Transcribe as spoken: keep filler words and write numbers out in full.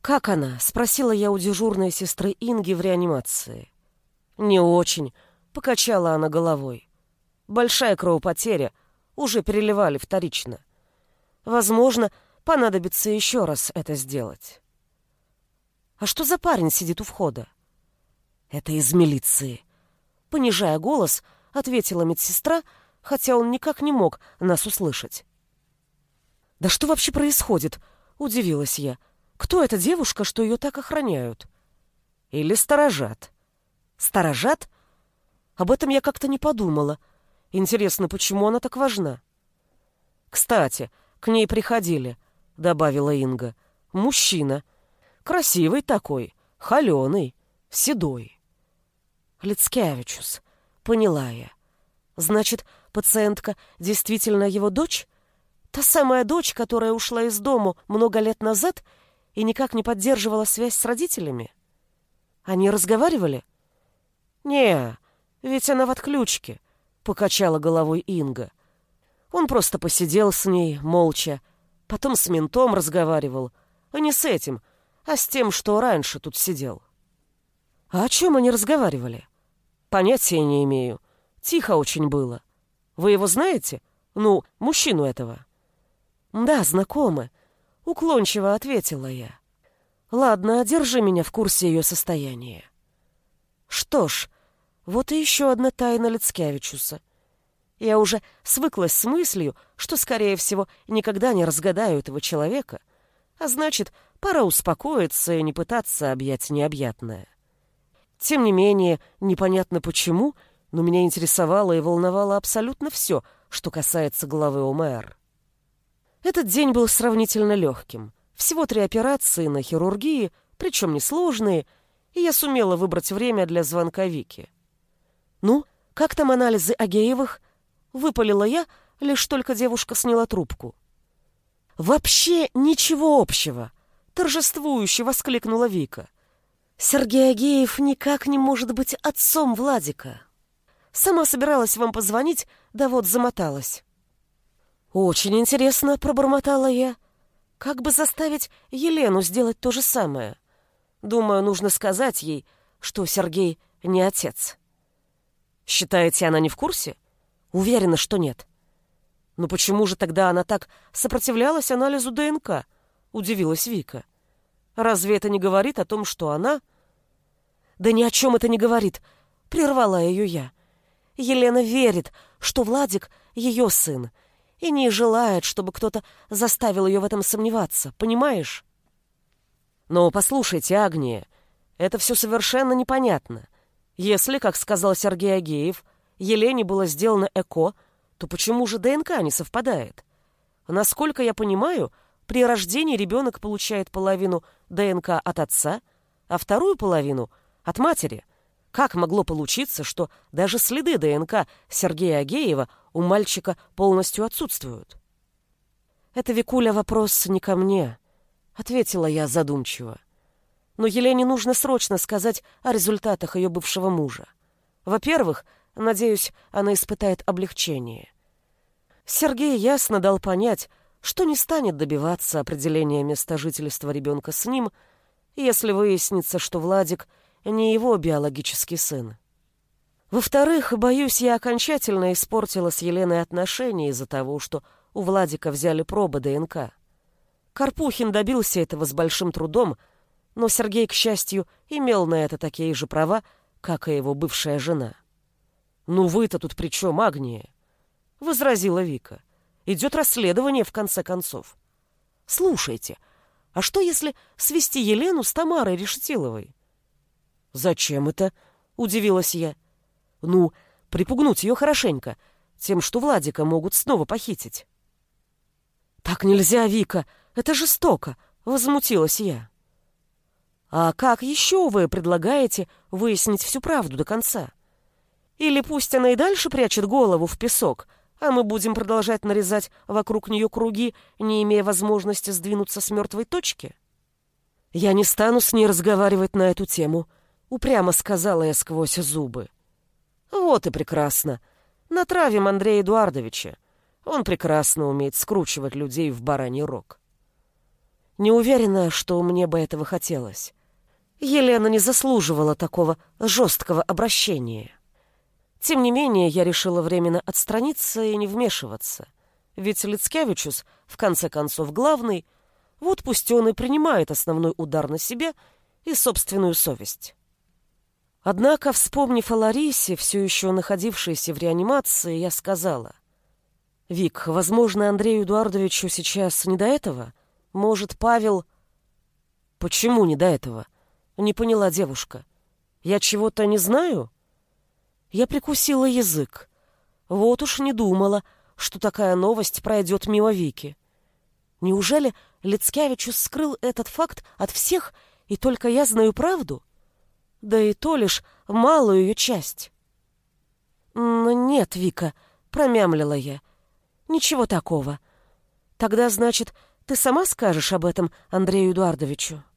«Как она?» — спросила я у дежурной сестры Инги в реанимации. «Не очень», — покачала она головой. «Большая кровопотеря, уже переливали вторично. Возможно, понадобится еще раз это сделать». «А что за парень сидит у входа?» «Это из милиции», — понижая голос, ответила медсестра, хотя он никак не мог нас услышать. «Да что вообще происходит?» — удивилась я. «Кто эта девушка, что ее так охраняют?» «Или сторожат». «Сторожат? Об этом я как-то не подумала. Интересно, почему она так важна?» «Кстати, к ней приходили», — добавила Инга. «Мужчина. Красивый такой, холеный, седой». «Лицкевичус», — поняла я. «Значит, пациентка действительно его дочь? Та самая дочь, которая ушла из дому много лет назад и никак не поддерживала связь с родителями? Они разговаривали?» «Не, ведь она в отключке», — покачала головой Инга. «Он просто посидел с ней, молча, потом с ментом разговаривал, а не с этим, а с тем, что раньше тут сидел». «А о чем они разговаривали?» «Понятия не имею. Тихо очень было. Вы его знаете? Ну, мужчину этого?» «Да, знакомы», — уклончиво ответила я. «Ладно, держи меня в курсе ее состояния». Что ж, вот и еще одна тайна Лицкевичуса. Я уже свыклась с мыслью, что, скорее всего, никогда не разгадаю этого человека, а значит, пора успокоиться и не пытаться объять необъятное. Тем не менее, непонятно почему, но меня интересовало и волновало абсолютно все, что касается главы ОМР. Этот день был сравнительно легким. Всего три операции на хирургии, причем несложные, и я сумела выбрать время для звонка Вике. «Ну, как там анализы Агеевых?» — выпалила я, лишь только девушка сняла трубку. «Вообще ничего общего!» — торжествующе воскликнула Вика. «Сергей Агеев никак не может быть отцом Владика. Сама собиралась вам позвонить, да вот замоталась». «Очень интересно», — пробормотала я. «Как бы заставить Елену сделать то же самое? Думаю, нужно сказать ей, что Сергей не отец». «Считаете, она не в курсе?» «Уверена, что нет». «Но почему же тогда она так сопротивлялась анализу ДНК?» — удивилась Вика. «Разве это не говорит о том, что она...» «Да ни о чем это не говорит», — прервала ее я. «Елена верит, что Владик — ее сын, и не желает, чтобы кто-то заставил ее в этом сомневаться, понимаешь?» «Но послушайте, Агния, это все совершенно непонятно. Если, как сказал Сергей Агеев, Елене было сделано ЭКО, то почему же ДНК не совпадает? Насколько я понимаю, при рождении ребенок получает половину ДНК от отца, а вторую половину — от матери. Как могло получиться, что даже следы ДНК Сергея Агеева у мальчика полностью отсутствуют?» «Это, Викуля, вопрос не ко мне», — ответила я задумчиво. «Но Елене нужно срочно сказать о результатах ее бывшего мужа. Во-первых, надеюсь, она испытает облегчение. Сергей ясно дал понять, что не станет добиваться определения места жительства ребенка с ним, если выяснится, что Владик не его биологический сын. Во-вторых, боюсь, я окончательно испортила с Еленой отношения из-за того, что у Владика взяли пробы ДНК. Карпухин добился этого с большим трудом, но Сергей, к счастью, имел на это такие же права, как и его бывшая жена». «Ну вы-то тут при чем, Агния?» — возразила Вика. «Идет расследование, в конце концов. Слушайте, а что, если свести Елену с Тамарой Решетиловой?» «Зачем это?» — удивилась я. «Ну, припугнуть ее хорошенько, тем, что Владика могут снова похитить». «Так нельзя, Вика, это жестоко», — возмутилась я. «А как еще вы предлагаете выяснить всю правду до конца? Или пусть она и дальше прячет голову в песок, а мы будем продолжать нарезать вокруг нее круги, не имея возможности сдвинуться с мертвой точки?» «Я не стану с ней разговаривать на эту тему», — упрямо сказала я сквозь зубы. «Вот и прекрасно. Натравим Андрея Эдуардовича. Он прекрасно умеет скручивать людей в бараний рог». Не уверена, что мне бы этого хотелось. Елена не заслуживала такого жесткого обращения. Тем не менее, я решила временно отстраниться и не вмешиваться. Ведь Лицкевичус, в конце концов, главный, вот пусть он и принимает основной удар на себя и собственную совесть. Однако, вспомнив о Ларисе, все еще находившейся в реанимации, я сказала: «Вик, возможно, Андрею Эдуардовичу сейчас не до этого? Может, Павел...» «Почему не до этого?» — не поняла девушка. «Я чего-то не знаю?» Я прикусила язык. Вот уж не думала, что такая новость пройдет мимо Вики. Неужели Лицкевичус скрыл этот факт от всех, и только я знаю правду? Да и то лишь малую ее часть. «Нет, Вика», — промямлила я, — «ничего такого. Тогда, значит, ты сама скажешь об этом Андрею Эдуардовичу?»